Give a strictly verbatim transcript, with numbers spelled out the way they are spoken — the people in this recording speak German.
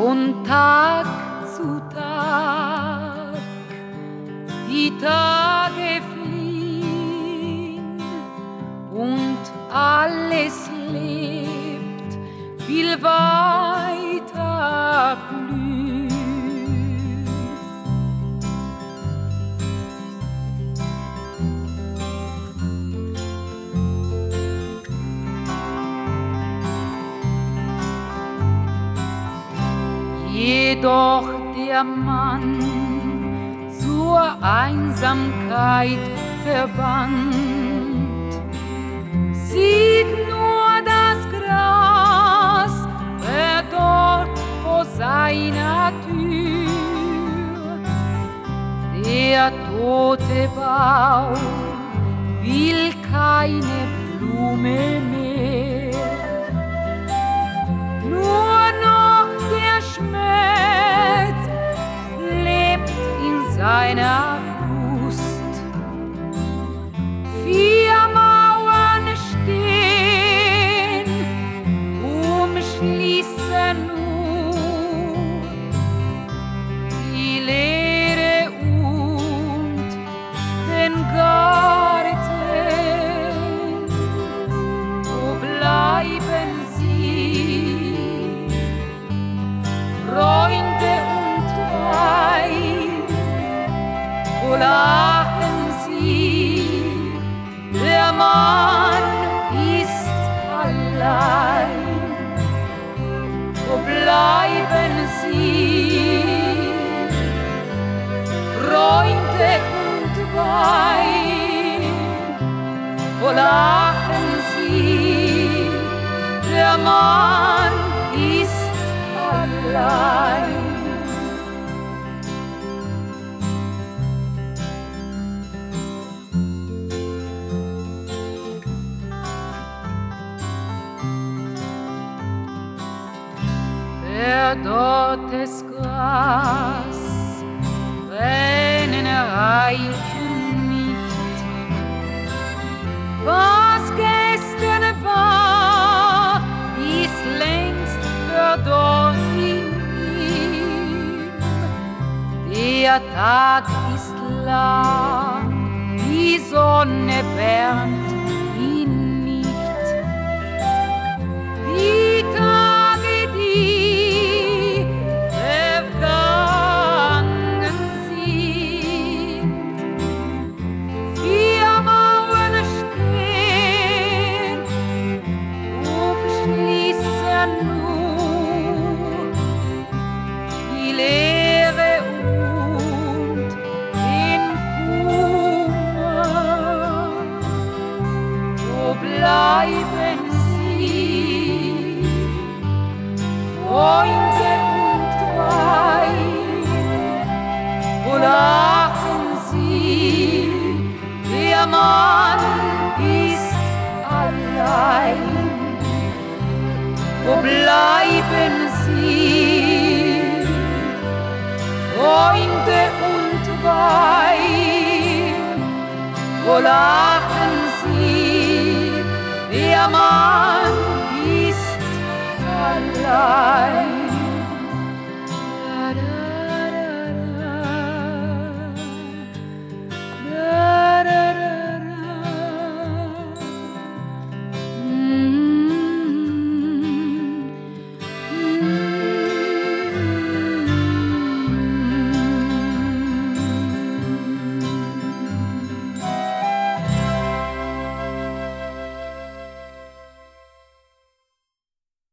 von Tag zu Tag. Die Tage fliehen und alles lebt, viel weiter blühen. Jedoch der Mann zur Einsamkeit verbannt, sieht nur das Gras verdorrt vor seiner Tür. Der tote Baum will keine Blume mehr, nur noch der Schmerz lebt in seiner Brust. Vier Mauern stehen, umschließen nur die Leere und den Garten. Wo bleiben sie, Freunde und Weib? Wo lachen sie? Der Mann ist allein. Wo bleiben sie, Freunde und Weib? Wo lachen sie? Der Mann ist allein. Verdorrtes Gras, Tränen reichen nicht. Was gestern war, ist längst verdorrt in ihm. Der Tag ist lang, die Sonne wärmt ihn nicht. Die Tage, die vergangen sind, vier Mauern stehen, umschließen nur die Leere und den Kummer. Wo bleiben sie, Freunde und Weib? Wo lachen sie? Der Mann ist allein. Wo bleiben sie, Freunde und Weib? Wo lachen sie? Der Mann